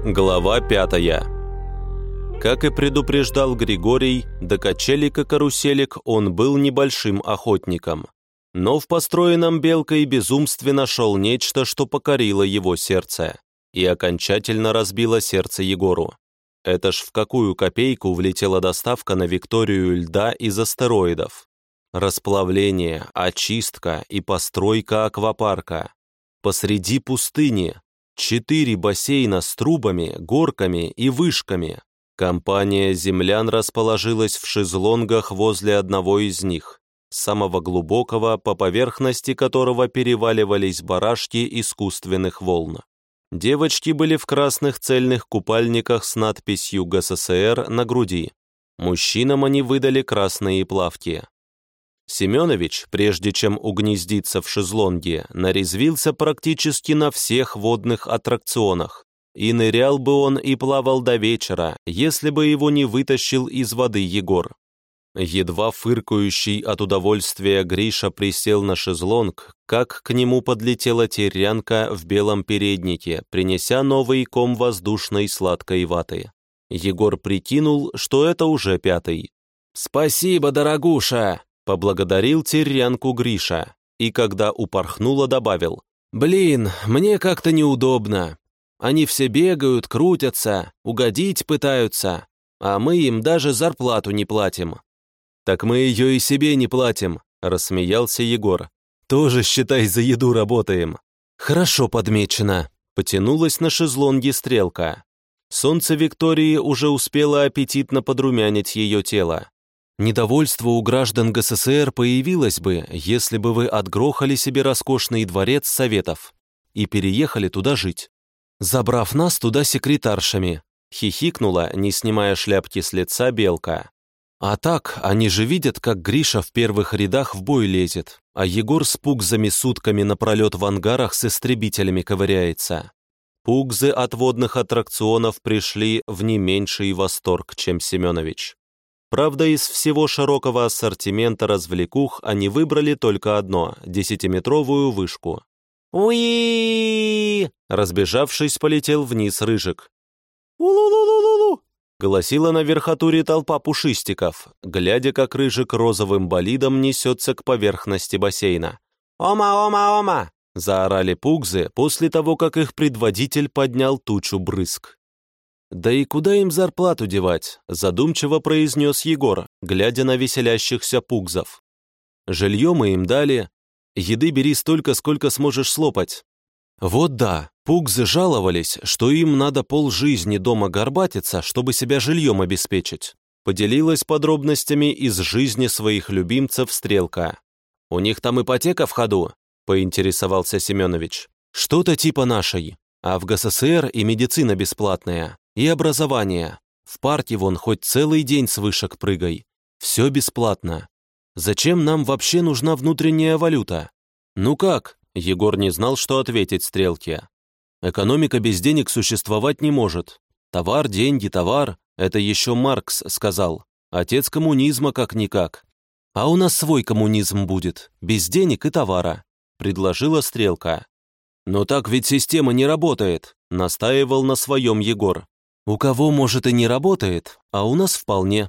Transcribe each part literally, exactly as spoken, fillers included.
Глава пятая. Как и предупреждал Григорий, до качелек-каруселек он был небольшим охотником. Но в построенном Белкой безумстве нашел нечто, что покорило его сердце и окончательно разбило сердце Егору. Это ж в какую копейку влетела доставка на Викторию льда из астероидов. Расплавление, очистка и постройка аквапарка. Посреди пустыни. Четыре бассейна с трубами, горками и вышками. Компания землян расположилась в шезлонгах возле одного из них, самого глубокого, по поверхности которого переваливались барашки искусственных волн. Девочки были в красных цельных купальниках с надписью ГССР на груди. Мужчинам они выдали красные плавки. Семенович, прежде чем угнездиться в шезлонге, нарезвился практически на всех водных аттракционах. И нырял бы он и плавал до вечера, если бы его не вытащил из воды Егор. Едва фыркающий от удовольствия Гриша присел на шезлонг, как к нему подлетела терянка в белом переднике, принеся новый ком воздушной сладкой ваты. Егор прикинул, что это уже пятый. «Спасибо, дорогуша!» — поблагодарил терянку Гриша, и когда упорхнула, добавил: «Блин, мне как-то неудобно. Они все бегают, крутятся, угодить пытаются, а мы им даже зарплату не платим». «Так мы ее и себе не платим», — рассмеялся Егор. «Тоже, считай, за еду работаем». «Хорошо подмечено», — потянулась на шезлонге стрелка. Солнце Виктории уже успело аппетитно подрумянить ее тело. «Недовольство у граждан ГССР появилось бы, если бы вы отгрохали себе роскошный дворец советов и переехали туда жить, забрав нас туда секретаршами», — хихикнула, не снимая шляпки с лица, Белка. «А так, они же видят, как Гриша в первых рядах в бой лезет, а Егор с пугзами сутками напролет в ангарах с истребителями ковыряется». Пугзы от водных аттракционов пришли в не меньший восторг, чем Семенович. Правда, из всего широкого ассортимента развлекух они выбрали только одно — десятиметровую вышку. «Уи!» — разбежавшись, полетел вниз Рыжик. «У-лу-лу-лу-лу-лу!» — голосила на верхотуре толпа пушистиков, глядя, как Рыжик розовым болидом несется к поверхности бассейна. «Ома-ома-ома!» — заорали пугзы после того, как их предводитель поднял тучу брызг. «Да и куда им зарплату девать?» — задумчиво произнес Егор, глядя на веселящихся пугзов. «Жилье мы им дали. Еды бери столько, сколько сможешь слопать». «Вот да, пугзы жаловались, что им надо полжизни дома горбатиться, чтобы себя жильем обеспечить», — поделилась подробностями из жизни своих любимцев Стрелка. «У них там ипотека в ходу?» — поинтересовался Семенович. «Что-то типа нашей, а в ГССР и медицина бесплатная. И образование. В парке вон хоть целый день с вышек прыгай. Все бесплатно. Зачем нам вообще нужна внутренняя валюта?» «Ну как?» — Егор не знал, что ответить Стрелке. «Экономика без денег существовать не может. Товар, деньги, товар — это еще Маркс сказал. Отец коммунизма как-никак. А у нас свой коммунизм будет, без денег и товара», — предложила Стрелка. «Но так ведь система не работает», — настаивал на своем Егор. «У кого, может, и не работает, а у нас вполне».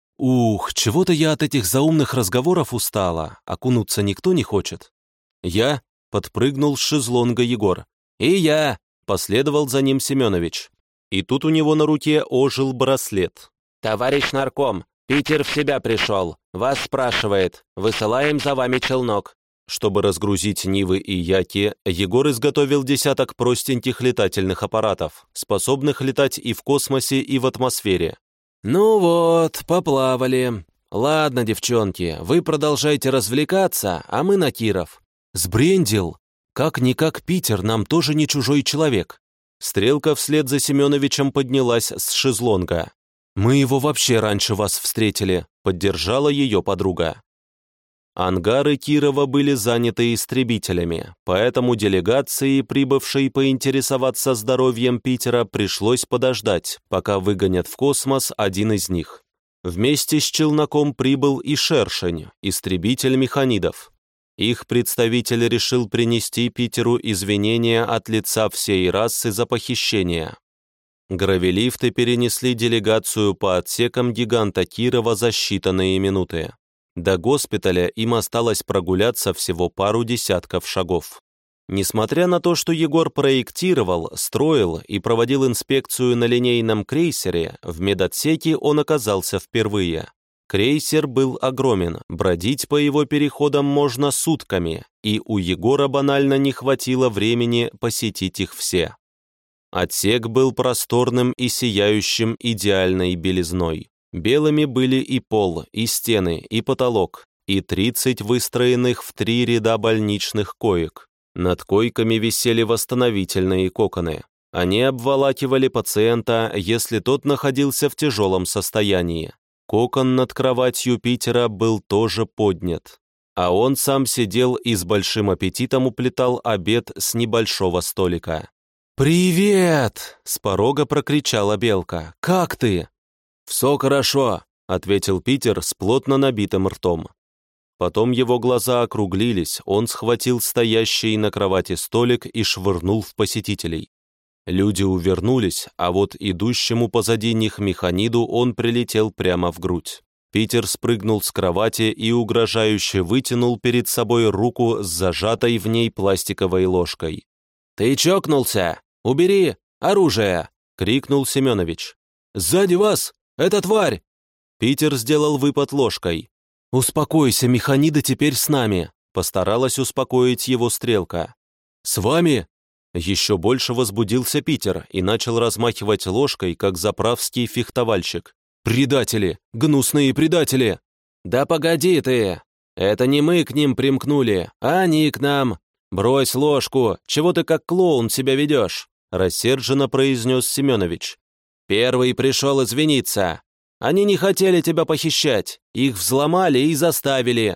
«Ух, чего-то я от этих заумных разговоров устала, окунуться никто не хочет». «Я?» — подпрыгнул с шезлонга Егор. «И я!» — последовал за ним Семенович. И тут у него на руке ожил браслет. «Товарищ нарком, Питер в себя пришел, вас спрашивает, высылаем за вами челнок». Чтобы разгрузить Нивы и Яки, Егор изготовил десяток простеньких летательных аппаратов, способных летать и в космосе, и в атмосфере. «Ну вот, поплавали. Ладно, девчонки, вы продолжайте развлекаться, а мы на Киров». «Сбрендил! Как-никак Питер нам тоже не чужой человек». Стрелка вслед за Семеновичем поднялась с шезлонга. «Мы его вообще раньше вас встретили», — поддержала ее подруга. Ангары Кирова были заняты истребителями, поэтому делегации, прибывшей поинтересоваться здоровьем Питера, пришлось подождать, пока выгонят в космос один из них. Вместе с челноком прибыл и Шершень, истребитель механидов. Их представитель решил принести Питеру извинения от лица всей расы за похищение. Гравелифты перенесли делегацию по отсекам гиганта Кирова за считанные минуты. До госпиталя им осталось прогуляться всего пару десятков шагов. Несмотря на то, что Егор проектировал, строил и проводил инспекцию на линейном крейсере, в медотсеке он оказался впервые. Крейсер был огромен, бродить по его переходам можно сутками, и у Егора банально не хватило времени посетить их все. Отсек был просторным и сияющим идеальной белизной. Белыми были и пол, и стены, и потолок, и тридцать выстроенных в три ряда больничных коек. Над койками висели восстановительные коконы. Они обволакивали пациента, если тот находился в тяжелом состоянии. Кокон над кроватью Питера был тоже поднят, а он сам сидел и с большим аппетитом уплетал обед с небольшого столика. «Привет!» — с порога прокричала Белка. «Как ты?» «Все хорошо», — ответил Питер с плотно набитым ртом. Потом его глаза округлились, он схватил стоящий на кровати столик и швырнул в посетителей. Люди увернулись, а вот идущему позади них механиду он прилетел прямо в грудь. Питер спрыгнул с кровати и угрожающе вытянул перед собой руку с зажатой в ней пластиковой ложкой. «Ты чокнулся? Убери оружие!» — крикнул Семенович. «Сзади вас! Это тварь!» Питер сделал выпад ложкой. «Успокойся, механида теперь с нами», — постаралась успокоить его Стрелка. «С вами?» Еще больше возбудился Питер и начал размахивать ложкой, как заправский фехтовальщик. «Предатели! Гнусные предатели!» «Да погоди ты! Это не мы к ним примкнули, а они к нам! Брось ложку! Чего ты как клоун себя ведешь?» — рассерженно произнес Семенович. «Первый пришел извиниться. Они не хотели тебя похищать, их взломали и заставили».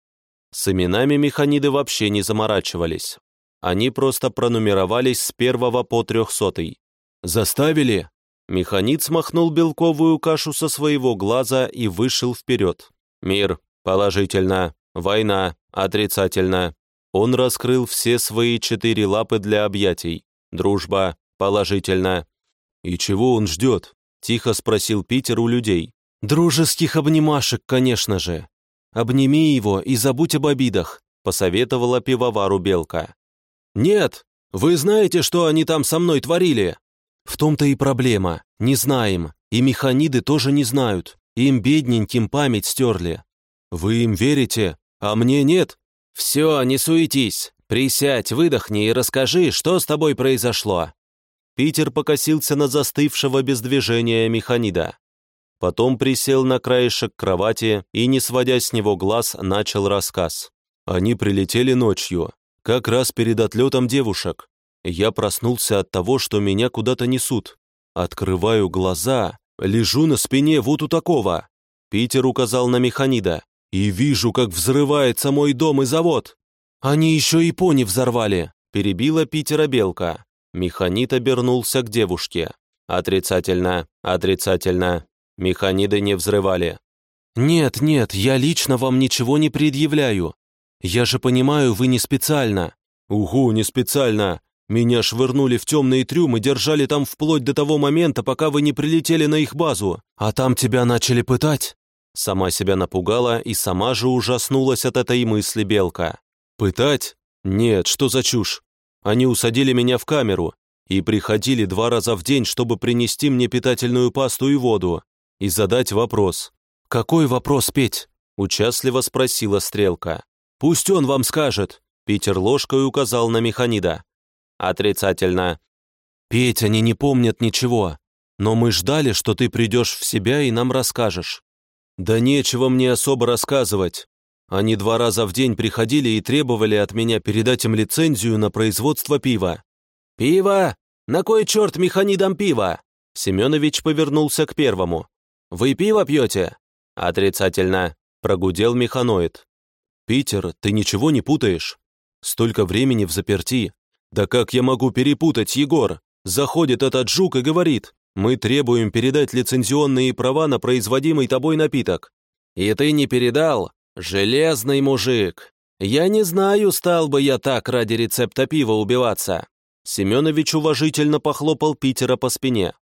С именами механиды вообще не заморачивались. Они просто пронумеровались с первого по трехсотый. «Заставили?» Механит смахнул белковую кашу со своего глаза и вышел вперед. «Мир, положительно. Война, отрицательно». Он раскрыл все свои четыре лапы для объятий. «Дружба, положительно». «И чего он ждет?» — тихо спросил Питер у людей. «Дружеских обнимашек, конечно же. Обними его и забудь об обидах», — посоветовала пивовару Белка. «Нет, вы знаете, что они там со мной творили?» «В том-то и проблема. Не знаем. И механиды тоже не знают. Им, бедненьким, память стерли». «Вы им верите, а мне нет?» «Все, не суетись. Присядь, выдохни и расскажи, что с тобой произошло». Питер покосился на застывшего без движения механида. Потом присел на краешек кровати и, не сводя с него глаз, начал рассказ. Они прилетели ночью, как раз перед отлетом девушек. Я проснулся от того, что меня куда-то несут. Открываю глаза, лежу на спине вот у такого. Питер указал на механида. И вижу, как взрывается мой дом и завод. Они еще и пони взорвали, перебила Питера Белка. Механид обернулся к девушке. Отрицательно, отрицательно. Механиды не взрывали. Нет, нет, я лично вам ничего не предъявляю. Я же понимаю, вы не специально. Угу, не специально. Меня швырнули в темные трюмы, держали там вплоть до того момента, пока вы не прилетели на их базу. А там тебя начали пытать. Сама себя напугала и сама же ужаснулась от этой мысли Белка. «Пытать? Нет, что за чушь? Они усадили меня в камеру и приходили два раза в день, чтобы принести мне питательную пасту и воду и задать вопрос». «Какой вопрос, Петь?» – участливо спросила Стрелка. «Пусть он вам скажет», – Питер ложкой указал на механида. «Отрицательно». «Петь, они не помнят ничего, но мы ждали, что ты придешь в себя и нам расскажешь». «Да нечего мне особо рассказывать. Они два раза в день приходили и требовали от меня передать им лицензию на производство пива». «Пиво? На кой черт механидам пиво?» Семенович повернулся к первому. «Вы пиво пьете?» «Отрицательно», — прогудел механоид. «Питер, ты ничего не путаешь? Столько времени в заперти. Да как я могу перепутать, Егор? Заходит этот жук и говорит: мы требуем передать лицензионные права на производимый тобой напиток. И ты не передал? Железный мужик. Я не знаю, стал бы я так ради рецепта пива убиваться». Семенович уважительно похлопал Питера по спине.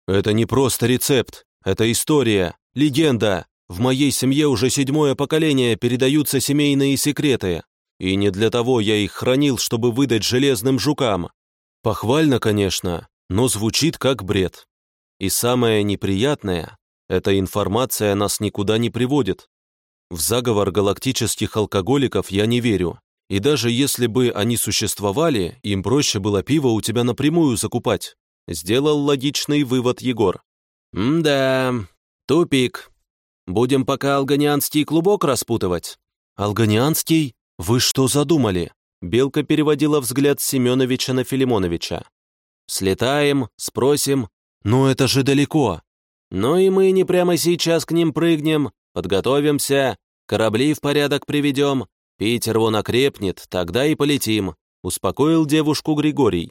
Это не просто рецепт, это история, легенда. В моей семье уже седьмое поколение передаются семейные секреты. И не для того я их хранил, чтобы выдать железным жукам. Похвально, конечно, но звучит как бред. И самое неприятное, эта информация нас никуда не приводит. В заговор галактических алкоголиков я не верю. И даже если бы они существовали, им проще было пиво у тебя напрямую закупать. Сделал логичный вывод Егор. «М-да, тупик. Будем пока алганианский клубок распутывать». «Алганианский? Вы что задумали?» Белка переводила взгляд Семеновича на Филимоновича. «Слетаем, спросим». «Но это же далеко». «Ну и мы не прямо сейчас к ним прыгнем, подготовимся, корабли в порядок приведем, Питер вон окрепнет, тогда и полетим», успокоил девушку Григорий.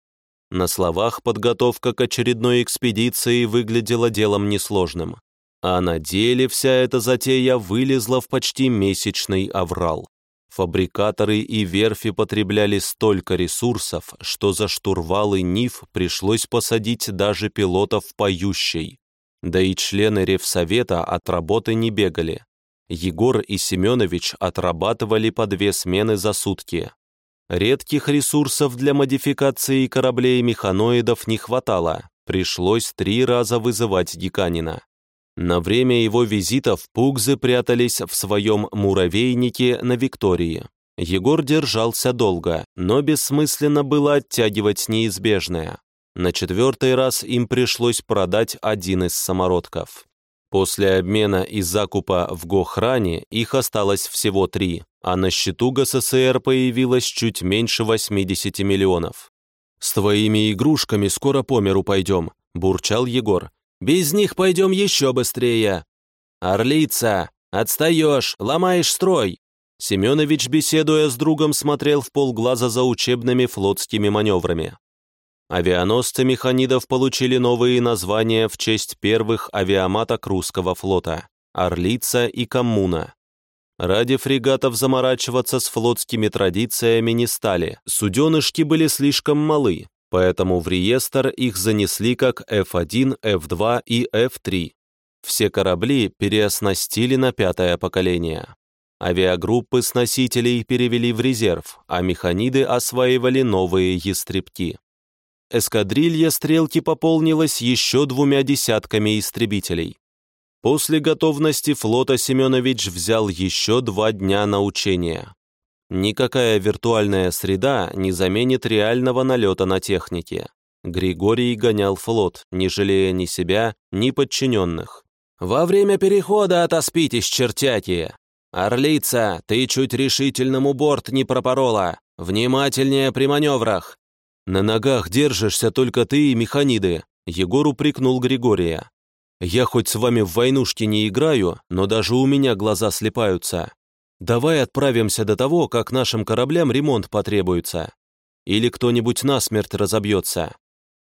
На словах подготовка к очередной экспедиции выглядела делом несложным, а на деле вся эта затея вылезла в почти месячный аврал. Фабрикаторы и верфи потребляли столько ресурсов, что за штурвалы НИФ пришлось посадить даже пилотов поющей. Да и члены Ревсовета от работы не бегали. Егор и Семенович отрабатывали по две смены за сутки. Редких ресурсов для модификации кораблей и механоидов не хватало, пришлось три раза вызывать Гиканина. На время его визитов пугзы прятались в своем муравейнике на Виктории. Егор держался долго, но бессмысленно было оттягивать неизбежное. На четвертый раз им пришлось продать один из самородков. После обмена и закупа в Гохране их осталось всего три, а на счету ГССР появилось чуть меньше восьмидесяти миллионов. «С твоими игрушками скоро по миру пойдем», – бурчал Егор. «Без них пойдем еще быстрее». «Орлица, отстаешь, ломаешь строй». Семенович, беседуя с другом, смотрел в полглаза за учебными флотскими маневрами. Авианосцы механидов получили новые названия в честь первых авиаматок русского флота – «Орлица» и «Коммуна». Ради фрегатов заморачиваться с флотскими традициями не стали, суденышки были слишком малы, поэтому в реестр их занесли как эф один, эф два и эф три. Все корабли переоснастили на пятое поколение. Авиагруппы с носителей перевели в резерв, а механиды осваивали новые ястребки. Эскадрилья «Стрелки» пополнилась еще двумя десятками истребителей. После готовности флота Семенович взял еще два дня на учения. Никакая виртуальная среда не заменит реального налета на технике. Григорий гонял флот, не жалея ни себя, ни подчиненных. «Во время перехода отоспитесь, чертяки! Орлица, ты чуть решительному борт не пропорола! Внимательнее при маневрах!» «На ногах держишься только ты и механиды», — Егор упрекнул Григория. «Я хоть с вами в войнушки не играю, но даже у меня глаза слипаются. Давай отправимся до того, как нашим кораблям ремонт потребуется. Или кто-нибудь насмерть разобьется».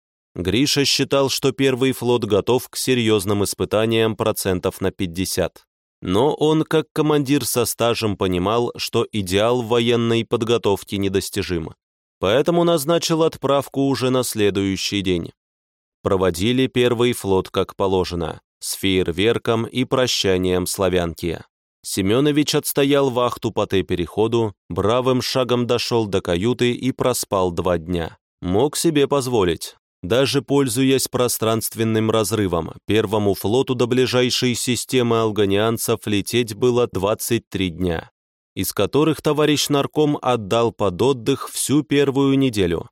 Гриша считал, что первый флот готов к серьезным испытаниям процентов на пятьдесят. Но он, как командир со стажем, понимал, что идеал военной подготовки недостижим. Поэтому назначил отправку уже на следующий день. Проводили первый флот как положено, с фейерверком и прощанием славянки. Семенович отстоял вахту по Т-переходу, бравым шагом дошел до каюты и проспал два дня. Мог себе позволить. Даже пользуясь пространственным разрывом, первому флоту до ближайшей системы алганианцев лететь было двадцать три дня. Из которых товарищ нарком отдал под отдых всю первую неделю.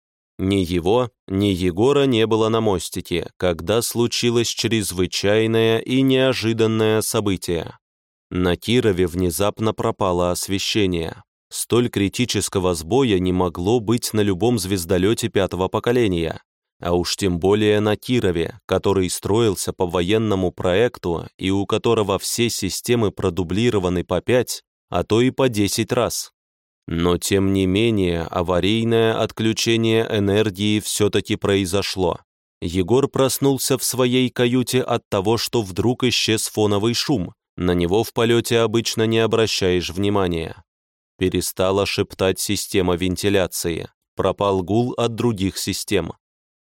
Ни его, ни Егора не было на мостике, когда случилось чрезвычайное и неожиданное событие. На Кирове внезапно пропало освещение. Столь критического сбоя не могло быть на любом звездолете пятого поколения, а уж тем более на Кирове, который строился по военному проекту и у которого все системы продублированы по пять, а то и по десять раз. Но тем не менее аварийное отключение энергии все-таки произошло. Егор проснулся в своей каюте от того, что вдруг исчез фоновый шум. На него в полете обычно не обращаешь внимания. Перестала шептать система вентиляции. Пропал гул от других систем.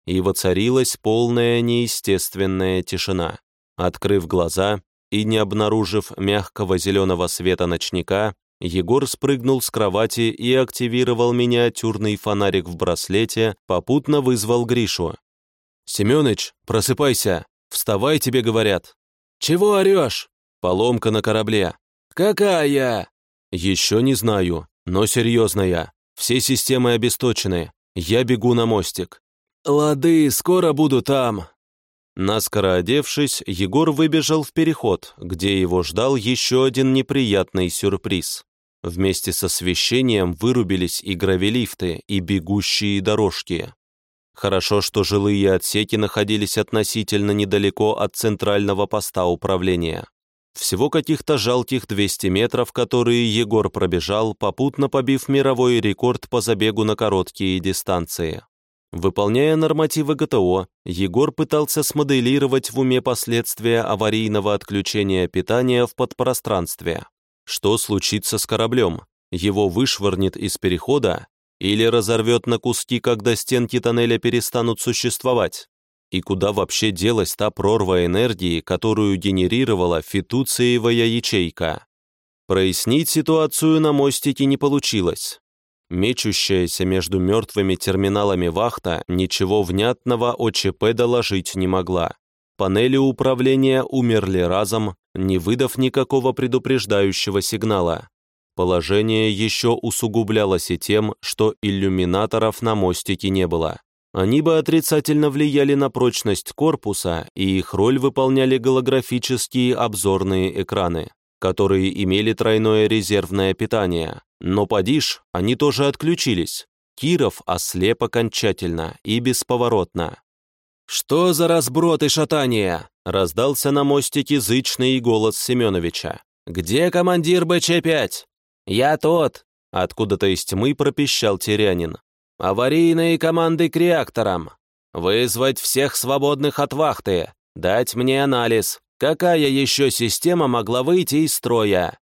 и воцарилась полная неестественная тишина. Открыв глаза и не обнаружив мягкого зеленого света ночника, Егор спрыгнул с кровати и активировал миниатюрный фонарик в браслете, попутно вызвал Гришу. «Семёныч, просыпайся! Вставай, тебе говорят!» «Чего орешь?» «Поломка на корабле». «Какая?» «Еще не знаю, но серьезная. Все системы обесточены. Я бегу на мостик». «Лады, скоро буду там». Наскоро одевшись, Егор выбежал в переход, где его ждал еще один неприятный сюрприз. Вместе с освещением вырубились и гравилифты, и бегущие дорожки. Хорошо, что жилые отсеки находились относительно недалеко от центрального поста управления. Всего каких-то жалких двести метров, которые Егор пробежал, попутно побив мировой рекорд по забегу на короткие дистанции. Выполняя нормативы ГТО, Егор пытался смоделировать в уме последствия аварийного отключения питания в подпространстве. Что случится с кораблем? Его вышвырнет из перехода или разорвет на куски, когда стенки тоннеля перестанут существовать? И куда вообще делась та прорва энергии, которую генерировала фитуциевая ячейка? Прояснить ситуацию на мостике не получилось. Мечущаяся между мертвыми терминалами вахта ничего внятного о ЧП доложить не могла. Панели управления умерли разом, не выдав никакого предупреждающего сигнала. Положение еще усугублялось и тем, что иллюминаторов на мостике не было. Они бы отрицательно влияли на прочность корпуса, и их роль выполняли голографические обзорные экраны, которые имели тройное резервное питание. Но поди ж, они тоже отключились. Киров ослеп окончательно и бесповоротно. «Что за разброд и шатание?» — раздался на мостике зычный голос Семеновича. «Где командир Бэ Че пять?» «Я тот!» — откуда-то из тьмы пропищал Терянин. «Аварийные команды к реакторам. Вызвать всех свободных от вахты. Дать мне анализ. Какая еще система могла выйти из строя?»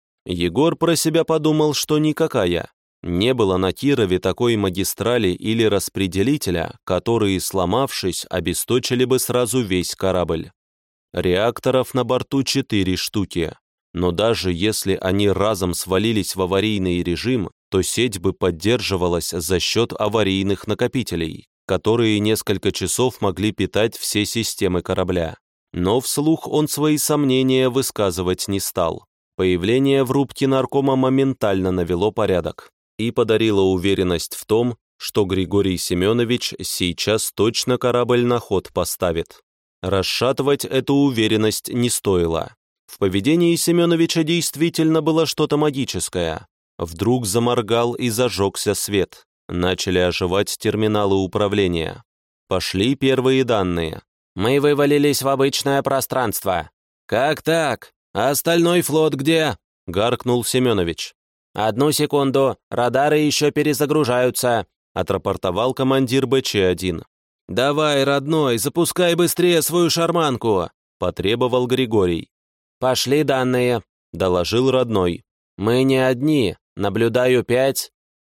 Егор про себя подумал, что никакая. Не было на Кирове такой магистрали или распределителя, которые, сломавшись, обесточили бы сразу весь корабль. Реакторов на борту четыре штуки. Но даже если они разом свалились в аварийный режим, то сеть бы поддерживалась за счет аварийных накопителей, которые несколько часов могли питать все системы корабля. Но вслух он свои сомнения высказывать не стал. Появление в рубке наркома моментально навело порядок и подарило уверенность в том, что Григорий Семенович сейчас точно корабль на ход поставит. Расшатывать эту уверенность не стоило. В поведении Семеновича действительно было что-то магическое. Вдруг заморгал и зажегся свет. Начали оживать терминалы управления. Пошли первые данные. «Мы вывалились в обычное пространство». «Как так? А остальной флот где?» — гаркнул Семенович. «Одну секунду, радары еще перезагружаются», — отрапортовал командир Бэ Че один. «Давай, родной, запускай быстрее свою шарманку», — потребовал Григорий. «Пошли данные», — доложил родной. «Мы не одни, наблюдаю пять».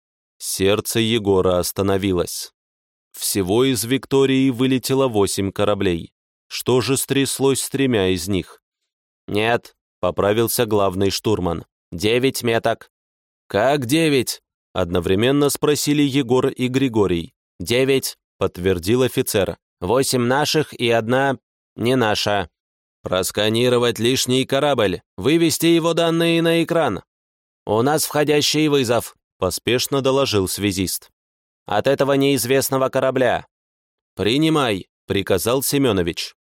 Сердце Егора остановилось. Всего из Виктории вылетело восемь кораблей. Что же стряслось с тремя из них? «Нет», — поправился главный штурман. «Девять меток». «Как девять?» — одновременно спросили Егор и Григорий. «Девять», — подтвердил офицер. «Восемь наших и одна не наша». «Просканировать лишний корабль, вывести его данные на экран». «У нас входящий вызов», — поспешно доложил связист. «От этого неизвестного корабля». «Принимай», — приказал Семенович.